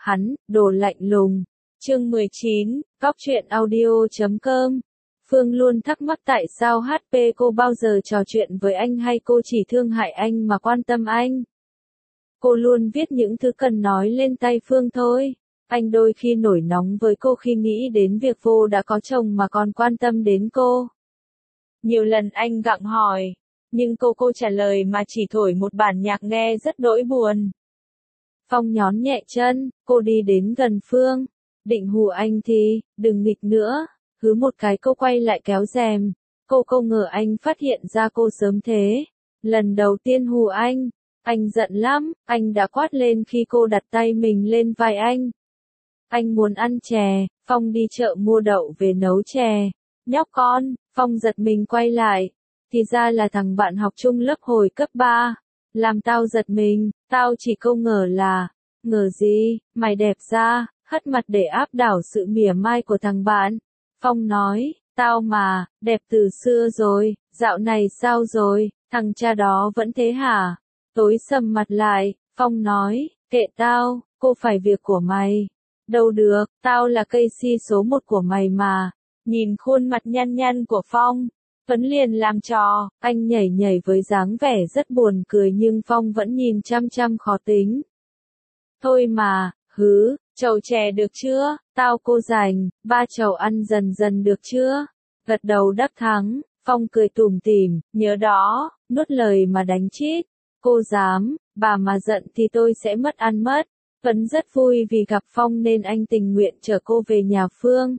hắn, đồ lạnh lùng. Chương 19, Cóc truyện audio.com. Phương luôn thắc mắc tại sao HP cô bao giờ trò chuyện với anh hay cô chỉ thương hại anh mà quan tâm anh. Cô luôn viết những thứ cần nói lên tay Phương thôi. Anh đôi khi nổi nóng với cô khi nghĩ đến việc vô đã có chồng mà còn quan tâm đến cô. Nhiều lần anh gặng hỏi, nhưng cô trả lời mà chỉ thổi một bản nhạc nghe rất đỗi buồn. Phong nhón nhẹ chân, cô đi đến gần Phương. Định hù anh thì, đừng nghịch nữa. Hứ một cái cô quay lại kéo rèm. Cô không ngờ anh phát hiện ra cô sớm thế. Lần đầu tiên hù anh giận lắm, anh đã quát lên khi cô đặt tay mình lên vai anh. Anh muốn ăn chè, Phong đi chợ mua đậu về nấu chè. Nhóc con, Phong giật mình quay lại. Thì ra là thằng bạn học chung lớp hồi cấp 3. Làm tao giật mình, tao chỉ không ngờ là, ngờ gì, mày đẹp ra, hất mặt để áp đảo sự mỉa mai của thằng bạn. Phong nói, tao mà, đẹp từ xưa rồi, dạo này sao rồi, thằng cha đó vẫn thế hả? Tối sầm mặt lại, Phong nói, kệ tao, cô phải việc của mày. Đâu được, tao là cây si số 1 của mày mà. Nhìn khuôn mặt nhăn nhăn của Phong, Tuấn liền làm trò, anh nhảy với dáng vẻ rất buồn cười nhưng Phong vẫn nhìn chăm chăm khó tính. Thôi mà, chầu chè được chưa, tao cô dành, 3 chầu ăn dần dần được chưa? Gật đầu đắc thắng, Phong cười tủm tỉm, nhớ đó, nuốt lời mà đánh chít. Cô dám, bà mà giận thì tôi sẽ mất ăn mất. Tuấn rất vui vì gặp Phong nên anh tình nguyện chở cô về nhà Phương.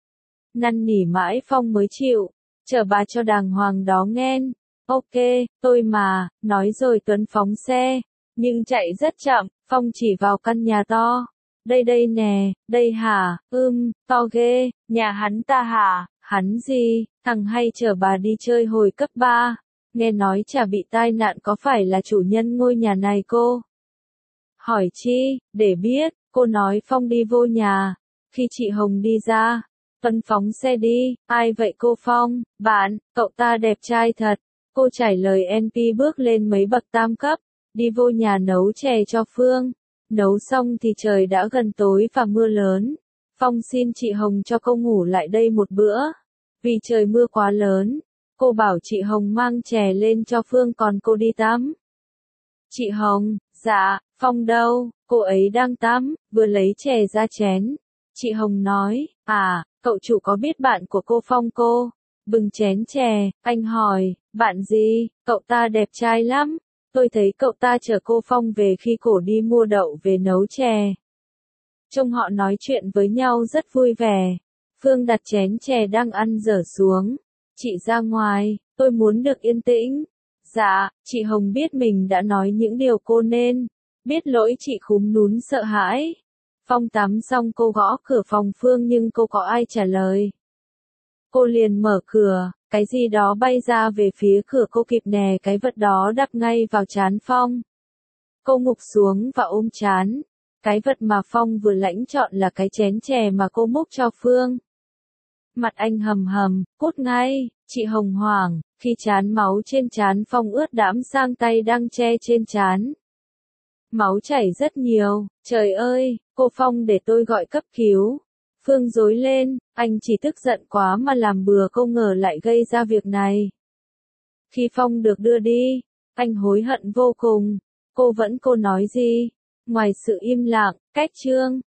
Năn nỉ mãi Phong mới chịu, chở bà cho đàng hoàng đó nghen. Ok, tôi mà, nói rồi Tuấn phóng xe, nhưng chạy rất chậm, Phong chỉ vào căn nhà to. Đây nè, đây hả, to ghê, nhà hắn ta hả, hắn gì, thằng hay chở bà đi chơi hồi cấp 3. Nghe nói chả bị tai nạn có phải là chủ nhân ngôi nhà này cô? Hỏi chi, để biết, cô nói Phong đi vô nhà. Khi chị Hồng đi ra, Tuấn phóng xe đi, ai vậy cô Phong, bạn, cậu ta đẹp trai thật. Cô trả lời NP bước lên mấy bậc tam cấp, đi vô nhà nấu chè cho Phương. Nấu xong thì trời đã gần tối và mưa lớn. Phong xin chị Hồng cho cô ngủ lại đây một bữa. Vì trời mưa quá lớn, cô bảo chị Hồng mang chè lên cho Phương còn cô đi tắm. Chị Hồng, dạ, Phong đâu, cô ấy đang tắm, vừa lấy chè ra chén. Chị Hồng nói, cậu chủ có biết bạn của cô Phong cô? Bưng chén chè, anh hỏi, bạn gì, cậu ta đẹp trai lắm. Tôi thấy cậu ta chở cô Phong về khi cổ đi mua đậu về nấu chè. Trông họ nói chuyện với nhau rất vui vẻ. Phương đặt chén chè đang ăn dở xuống. Chị ra ngoài, tôi muốn được yên tĩnh. Dạ, chị Hồng biết mình đã nói những điều cô nên. Biết lỗi chị khúm núm sợ hãi. Phong tắm xong cô gõ cửa phòng Phương nhưng cô có ai trả lời. Cô liền mở cửa, cái gì đó bay ra về phía cửa cô kịp nè cái vật đó đập ngay vào trán Phong. Cô ngục xuống và ôm trán. Cái vật mà Phong vừa lãnh chọn là cái chén chè mà cô múc cho Phương. Mặt anh hầm, cút ngay, chị Hồng hoảng, khi trán máu trên trán Phong ướt đẫm sang tay đang che trên trán. Máu chảy rất nhiều, trời ơi, cô Phong để tôi gọi cấp cứu. Phương rối lên, anh chỉ tức giận quá mà làm bừa không ngờ lại gây ra việc này. Khi Phong được đưa đi, anh hối hận vô cùng. Cô nói gì? Ngoài sự im lặng, cách chương.